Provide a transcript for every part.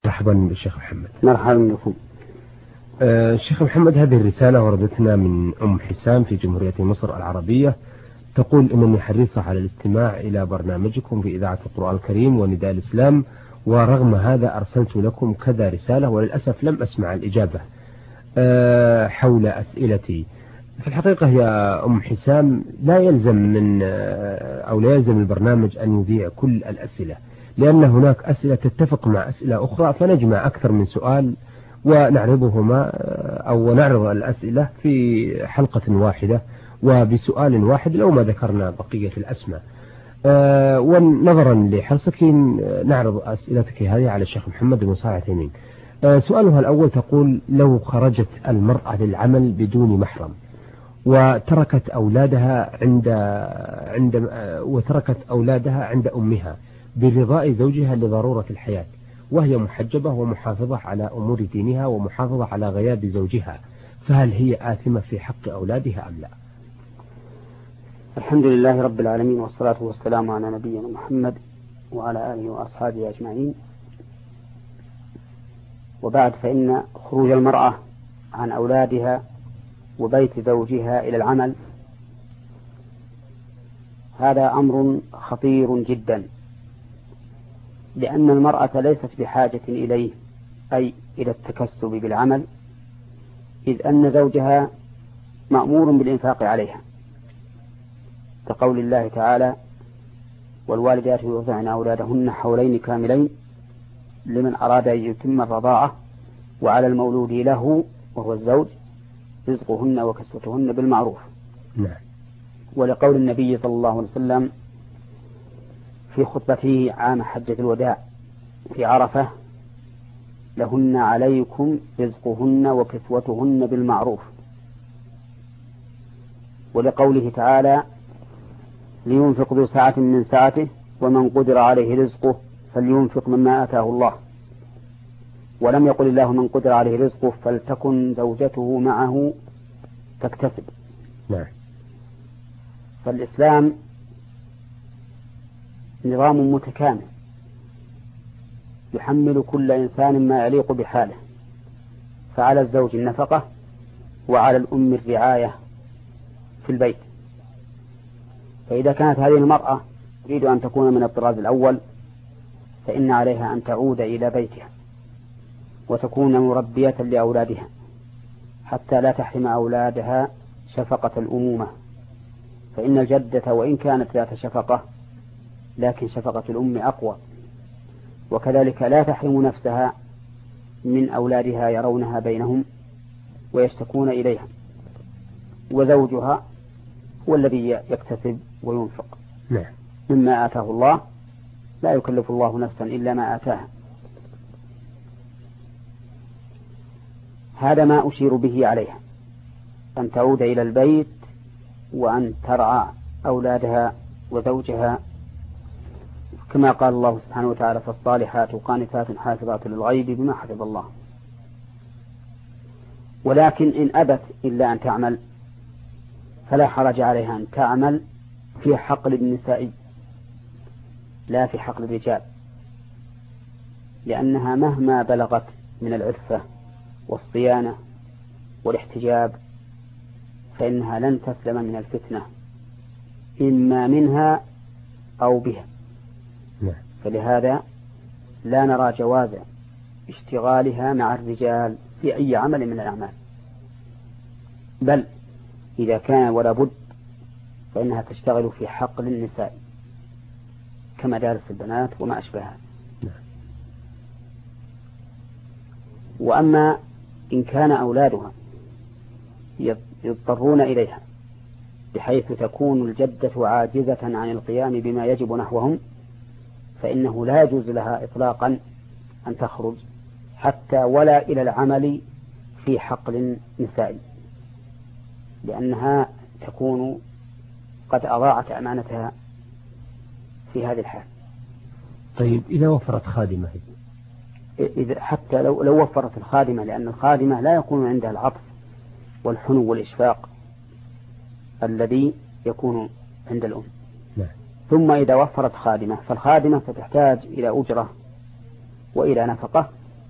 مرحبا بالشيخ محمد. مرحبا بكم. الشيخ محمد، هذه الرسالة وردتنا من أم حسام في جمهورية مصر العربية، تقول إنني حريصة على الاستماع إلى برنامجكم في إذاعة القرآن الكريم ونداء الإسلام، ورغم هذا أرسلت لكم كذا رسالة وللأسف لم أسمع الإجابة حول أسئلتي. في الحقيقة يا أم حسام، لا يلزم من أو لا يلزم البرنامج أن يذيع كل الأسئلة، لأن هناك أسئلة تتفق مع أسئلة أخرى، فنجمع أكثر من سؤال ونعرضهما أو نعرض الأسئلة في حلقة واحدة وبسؤال واحد لو ما ذكرنا بقية الأسماء. ونظرا لحرصك نعرض أسئلتك هذه على الشيخ محمد بن صالح العثيمين. سؤالها الأول تقول: لو خرجت المرأة للعمل بدون محرم وتركت أولادها عند أمها برضاء زوجها لضرورة الحياة، وهي محجبة ومحافظة على أمور دينها ومحافظة على غياب زوجها، فهل هي آثمة في حق أولادها أم لا؟ الحمد لله رب العالمين، والصلاة والسلام على نبينا محمد وعلى آله وأصحابه أجمعين، وبعد، فإن خروج المرأة عن أولادها وبيت زوجها إلى العمل هذا أمر خطير جدا، لأن المرأة ليست بحاجة إليه، أي إلى التكسب بالعمل، إذ أن زوجها مأمور بالإنفاق عليها، كقول الله تعالى: والوالدات يرضعن أولادهن حولين كاملين لمن أراد أن يتم الرضاعة وعلى المولود له وهو الزوج رزقهن وكسوتهن بالمعروف. نعم. ولقول النبي صلى الله عليه وسلم في خطبته عام حجة الوداع في عرفة: لهن عليكم رزقهن وكسوتهن بالمعروف. ولقوله تعالى: لينفق ذو سعة من سعته ومن قدر عليه رزقه فلينفق مما آتاه الله. ولم يقل الله من قدر عليه رزقه فلتكن زوجته معه تكتسب. نعم. فالإسلام نظام متكامل يحمل كل إنسان ما يليق بحاله، فعلى الزوج النفقة وعلى الأم الرعاية في البيت. فإذا كانت هذه المرأة تريد أن تكون من الطراز الأول، فإن عليها أن تعود إلى بيتها وتكون مربية لأولادها حتى لا تحرم أولادها شفقة الأمومة، فإن الجدة وإن كانت ذات شفقة لكن شفقة الأم أقوى. وكذلك لا تحرم نفسها من أولادها يرونها بينهم ويشتكون إليها، وزوجها هو الذي يكتسب وينفق. نعم. مما آتاه الله، لا يكلف الله نفسا إلا ما آتاها. هذا ما أشير به عليها، أن تعود إلى البيت وأن ترعى أولادها وزوجها، كما قال الله سبحانه وتعالى: فالصالحات قانتات حافظات للغيب بما حفظ الله. ولكن إن أبت إلا أن تعمل فلا حرج عليها أن تعمل في حقل النساء لا في حقل الرجال، لأنها مهما بلغت من العفة والصيانة والاحتجاب فإنها لن تسلم من الفتنة، إما منها أو بها. فلهذا لا نرى جواز اشتغالها مع الرجال في أي عمل من الأعمال، بل إذا كان ولا بد فإنها تشتغل في حقل النساء كمدارس البنات وما أشبهها. وأما إن كان أولادها يضطرون إليها بحيث تكون الجدة عاجزة عن القيام بما يجب نحوهم، فإنه لا يجوز لها إطلاقا أن تخرج حتى ولا إلى العمل في حقل نسائي، لأنها تكون قد أضاعت أمانتها في هذه الحال. طيب، إذا وفرت خادمة، حتى لو وفرت الخادمة، لأن الخادمة لا يكون عندها العطف والحنو والإشفاق الذي يكون عند الأم. لا. ثم إذا وفرت خادمة فالخادمة ستحتاج إلى أجرة وإلى نفقة،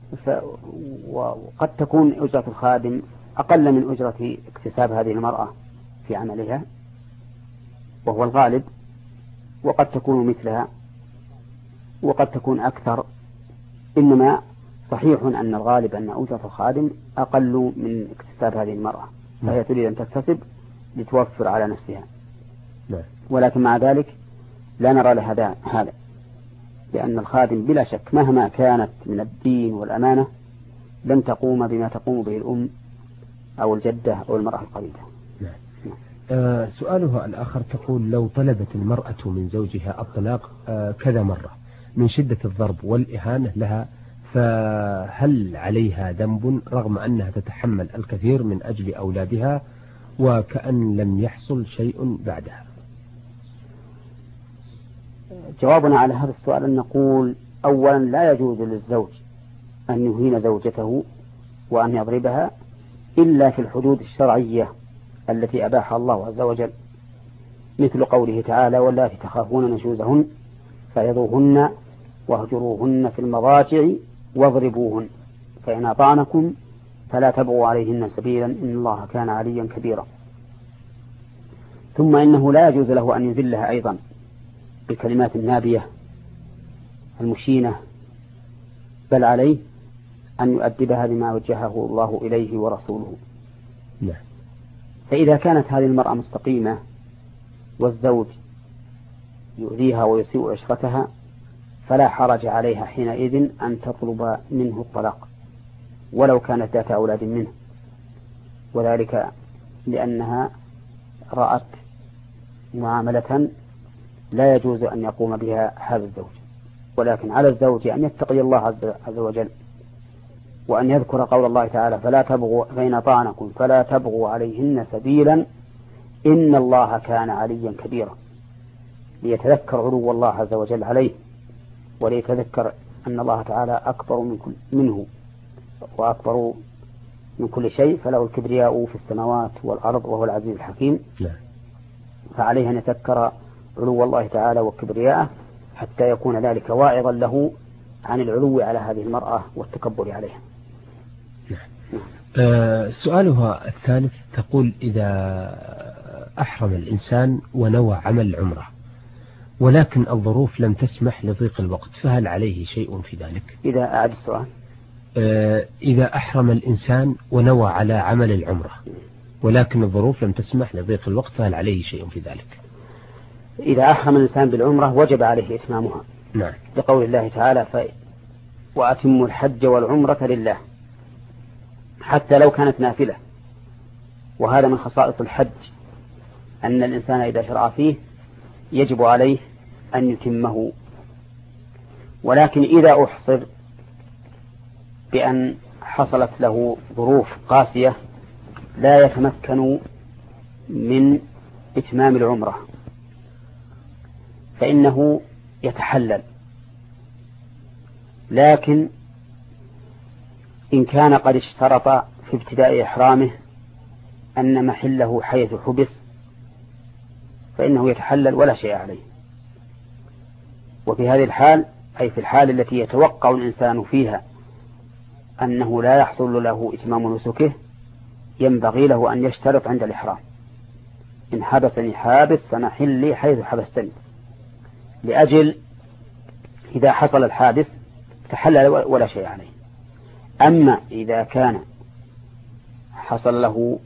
وقد تكون أجرة الخادم أقل من أجرة اكتساب هذه المرأة في عملها وهو الغالب، وقد تكون مثلها وقد تكون أكثر. إنما صحيح أن الغالب أن أجرة الخادم أقل من اكتساب هذه المرأة، فهي تريد أن تكتسب لتوفر على نفسها. ولكن مع ذلك لا نرى لهذا هذا، لأن الخادم بلا شك مهما كانت من الدين والأمانة لن تقوم بما تقوم به الأم أو الجدة أو المرأة القريبة. سؤالها الآخر تقول: لو طلبت المرأة من زوجها الطلاق كذا مرة من شدة الضرب والإهانة لها، فهل عليها ذنب رغم أنها تتحمل الكثير من أجل أولادها وكأن لم يحصل شيء بعدها؟ جوابنا على هذا السؤال أن نقول: أولا لا يجوز للزوج أن يهين زوجته وأن يضربها إلا في الحدود الشرعية التي أباحها الله عز وجل، مثل قوله تعالى: واللاتي تخافون نشوزهن فعظوهن واهجروهن في المضاجع واضربوهن فإن أطعنكم فلا تبغوا عليهن سبيلا إن الله كان عليا كبيرا. ثم إنه لا يجوز له أن يذلها أيضا بالكلمات النابية المشينة، بل عليه أن يؤدبها بما وجهه الله إليه ورسوله. فإذا كانت هذه المرأة مستقيمة والزوج يؤذيها ويسيء عشرتها فلا حرج عليها حينئذ أن تطلب منه الطلاق ولو كانت ذات أولاد منه، وذلك لأنها رأت معاملة لا يجوز أن يقوم بها هذا الزوج. ولكن على الزوج أن يتقي الله عز وجل وأن يذكر قول الله تعالى: فلا تبغوا فإن طعنكم فلا تبغوا عليهن سبيلا إن الله كان عليا كبيرا، ليتذكر علو الله عز وجل عليه، وليتذكر أن الله تعالى أكبر منه وأكبر من كل شيء، فله الكبرياء في السماوات والأرض وهو العزيز الحكيم. فعليه أن يتذكر علو الله تعالى وكبرياءه حتى يكون ذلك واعظا له عن العلو على هذه المرأة والتكبر عليها. سؤالها الثالث تقول: إذا أحرم الإنسان ونوى عمل عمرة ولكن الظروف لم تسمح لضيق الوقت، فهل عليه شيء في ذلك؟ إذا أعد السؤال. إذا أحرم الإنسان ونوى على عمل العمرة ولكن الظروف لم تسمح لضيق الوقت، فهل عليه شيء في ذلك؟ إذا أحرم الإنسان بالعمرة وجب عليه إتمامها. نعم. لقول الله تعالى: وأتموا الحج والعمرة لله، حتى لو كانت نافلة. وهذا من خصائص الحج أن الإنسان إذا شرع فيه يجب عليه أن يتمه. ولكن إذا أحصر بأن حصلت له ظروف قاسية لا يتمكن من إتمام العمرة فإنه يتحلل، لكن إن كان قد اشترط في ابتداء إحرامه أن محله حيث حبس فإنه يتحلل ولا شيء عليه. وفي هذه الحال، أي في الحال التي يتوقع الإنسان فيها أنه لا يحصل له إتمام نسكه، ينبغي له أن يشترط عند الإحرام: إن حبسني حابس فمحلي حيث حبستني، لأجل إذا حصل الحادث تحلل ولا شيء عليه. أما إذا كان حصل له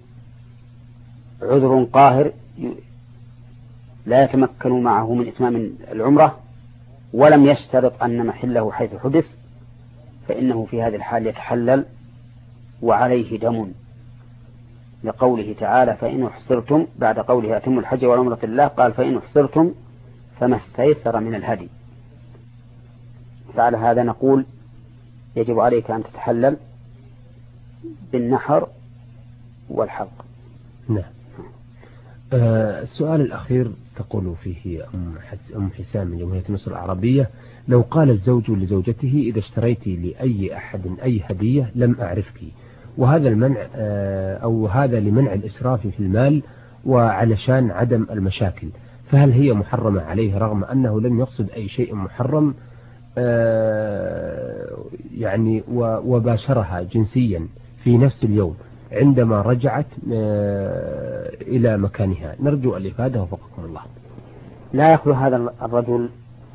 عذر قاهر لا يتمكن معه من إتمام العمرة ولم يشترط أن محله حيث حبس فإنه في هذه الحال يتحلل وعليه دم، لقوله تعالى: فإن احصرتم، بعد قوله أتموا الحج والعمرة لله قال: فإن احصرتم فما استيسر من الهدي. فعلى هذا نقول: يجب عليك أن تتحلل بالنحر والحلق. نعم. السؤال الأخير تقول فيه أم حسام من جمهورية مصر العربية: لو قال الزوج لزوجته: إذا اشتريت لأي أحد أي هدية لم أعرفك، وهذا المنع أو هذا لمنع الإسراف في المال وعلشان عدم المشاكل، فهل هي محرمة عليه رغم أنه لم يقصد أي شيء محرم يعني وباشرها جنسيا في نفس اليوم عندما رجعت إلى مكانها؟ نرجو الإفادة وفقكم الله. لا يخلو هذا الرجل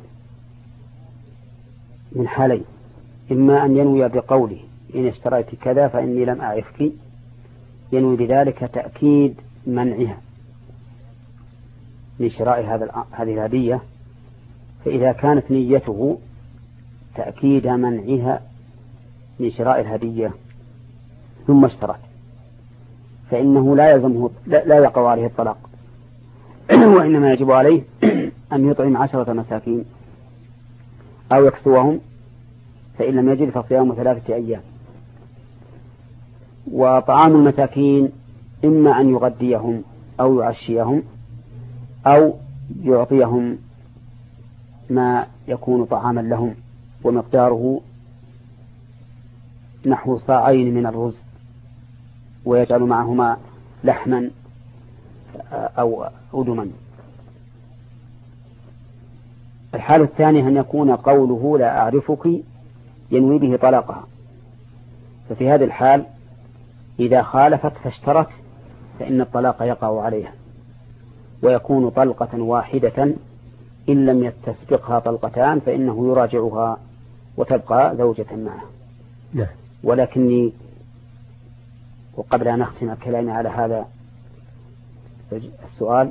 من حالين: إما أن ينوي بقوله إن اشتريت كذا فإني لم أعرفك، ينوي بذلك تأكيد منعها من شراء هذه الهدية، فإذا كانت نيته تأكيد منعها من شراء الهدية ثم اشترت فإنه لا يلزمه، لا يقع عليه الطلاق، وإنما يجب عليه أن يطعم 10 مساكين أو يكسوهم، فإن لم يجد فصيام 3 أيام. وطعام المساكين إما أن يغديهم أو يعشيهم أو يعطيهم ما يكون طعاما لهم ومقداره نحو 2 صاعين من الرز، ويجعل معهما لحما أو أدما. الحال الثاني أن يكون قوله لا أعرفك ينوي به طلاقها، ففي هذه الحال إذا خالفت فاشترت فإن الطلاق يقع عليها، ويكون طلقة واحدة، إن لم يستسبقها طلقتان فإنه يراجعها وتبقى زوجة معه. ولكني وقبل أن أختم الكلام على هذا السؤال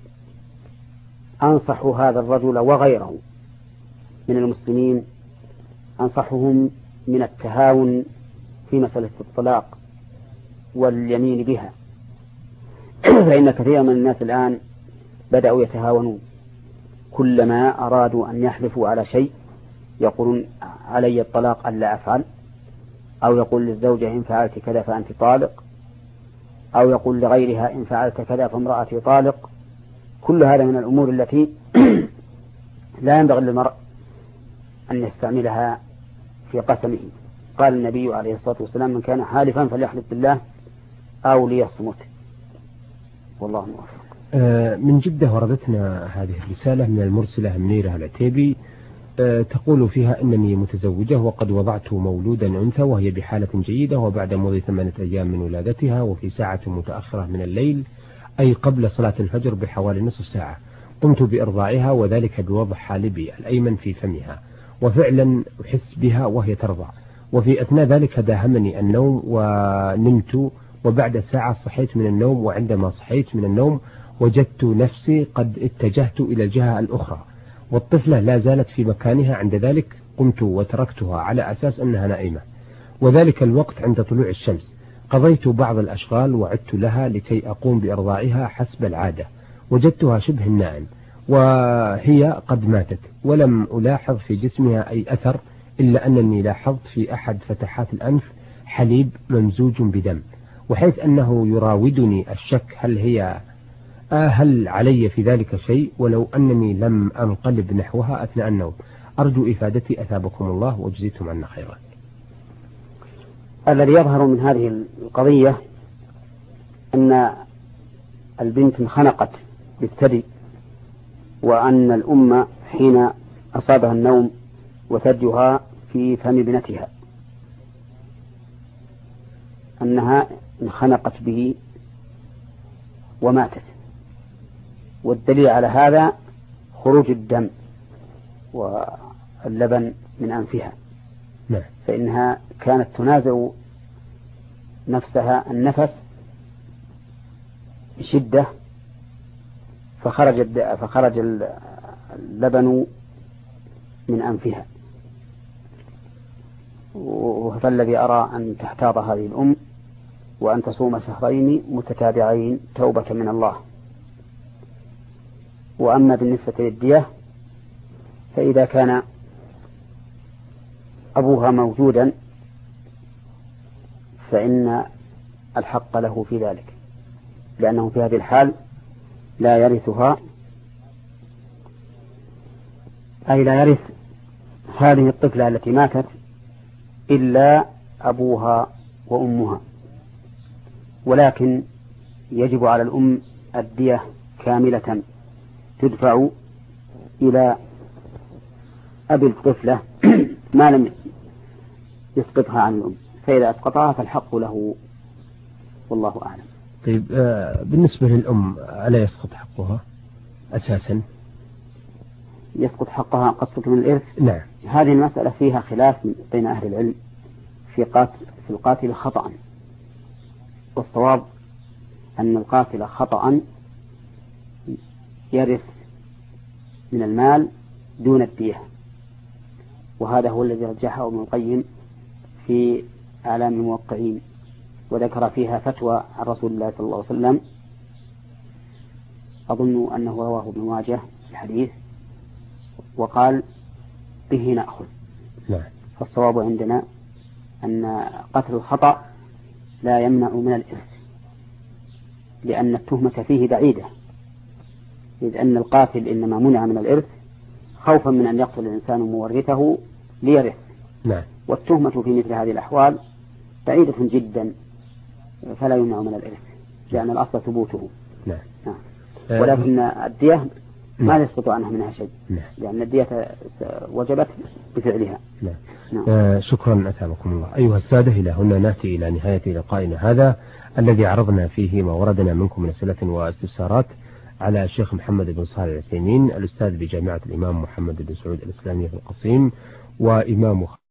أنصح هذا الرجل وغيره من المسلمين، أنصحهم من التهاون في مسألة الطلاق واليمين بها، فإن كثيرا من الناس الآن بدأوا يتهاونون، كلما أرادوا أن يحلفوا على شيء يقولون علي الطلاق ألا أفعل، أو يقول للزوجة إن فعلت كذا فأنت طالق، أو يقول لغيرها إن فعلت كذا فامرأتي طالق. كل هذا من الأمور التي لا ينبغي للمرء أن يستعملها في قسمه. قال النبي عليه الصلاة والسلام من كان حالفا فليحلف بالله أو ليصمت، والله موفق. من جدة وردتنا هذه الرسالة من المرسلة منيرة العتيبي، تقول فيها إنني متزوجة وقد وضعت مولودا أنثى وهي بحالة جيدة، وبعد مضي 8 أيام من ولادتها وفي ساعة متأخرة من الليل أي قبل صلاة الفجر بحوالي نصف ساعة قمت بإرضاعها، وذلك بوضع حالبي الأيمن في فمها، وفعلا أحس بها وهي ترضع، وفي أثناء ذلك داهمني النوم ونمت، وبعد ساعة صحيت من النوم، وعندما صحيت من النوم وجدت نفسي قد اتجهت إلى الجهة الأخرى والطفلة لا زالت في مكانها. عند ذلك قمت وتركتها على أساس أنها نائمة، وذلك الوقت عند طلوع الشمس. قضيت بعض الأشغال وعدت لها لكي أقوم بإرضاعها حسب العادة، وجدتها شبه النائم وهي قد ماتت، ولم ألاحظ في جسمها أي أثر، إلا أنني لاحظت في أحد فتحات الأنف حليب ممزوج بدم، وحيث أنه يراودني الشك هل علي في ذلك شيء، ولو أنني لم أنقلب نحوها أثناء النوم. أرجو إفادتي أثابكم الله وجزيتم عنا خيرا. الذي يظهر من هذه القضية أن البنت انخنقت بالثدي، وأن الأم حين أصابها النوم وثديها في فم ابنتها أنها انخنقت به وماتت، والدليل على هذا خروج الدم واللبن من أنفها، فإنها كانت تنازع نفسها النفس بشدة فخرج اللبن من أنفها. فالذي أرى أن تحتاط هذه الأم وأن تصوم 2 شهرين متتابعين توبة من الله. وأما بالنسبة للدية فإذا كان أبوها موجودا فإن الحق له في ذلك، لأنه في هذه الحال لا يرثها، أي لا يرث هذه الطفلة التي ماتت إلا أبوها وأمها، ولكن يجب على الأم الدية كاملة تدفع إلى أبي الطفلة يسقطها عن الأم، فإذا أسقطها فالحق له، والله أعلم. طيب بالنسبة للأم ألا يسقط حقها أساسا؟ يسقط حقها قصة من الإرث؟ نعم. هذه المسألة فيها خلاف بين أهل العلم في القاتل خطأ، والصواب أن القاتل خطأ يرث من المال دون الدية، وهذا هو الذي رجحه ابن القيم في أعلام الموقعين، وذكر فيها فتوى عن رسول الله صلى الله عليه وسلم، أظن أنه رواه ابن ماجه الحديث، وقال به نأخذ. نعم. فالصواب عندنا أن قتل الخطأ لا يمنع من الإرث، لأن التهمة فيه بعيدة، إذ أن القاتل إنما منع من الإرث خوفا من أن يقتل الإنسان مورثه ليرث. نعم. والتهمة في مثل هذه الأحوال بعيدة جدا، فلا يمنع من الإرث، لأن الأصل ثبوته. نعم. ولكن الدية ما يسقط عنها منها شيء. نعم. لأن الدية وجبت بفعلها. نعم. شكرا أثابكم الله. أيها السادة، إلى هنا نأتي إلى نهاية لقائنا هذا الذي عرضنا فيه ما وردنا منكم من أسئلة واستفسارات على الشيخ محمد بن صالح العثيمين، الأستاذ بجامعة الإمام محمد بن سعود الإسلامية في القصيم، وإمام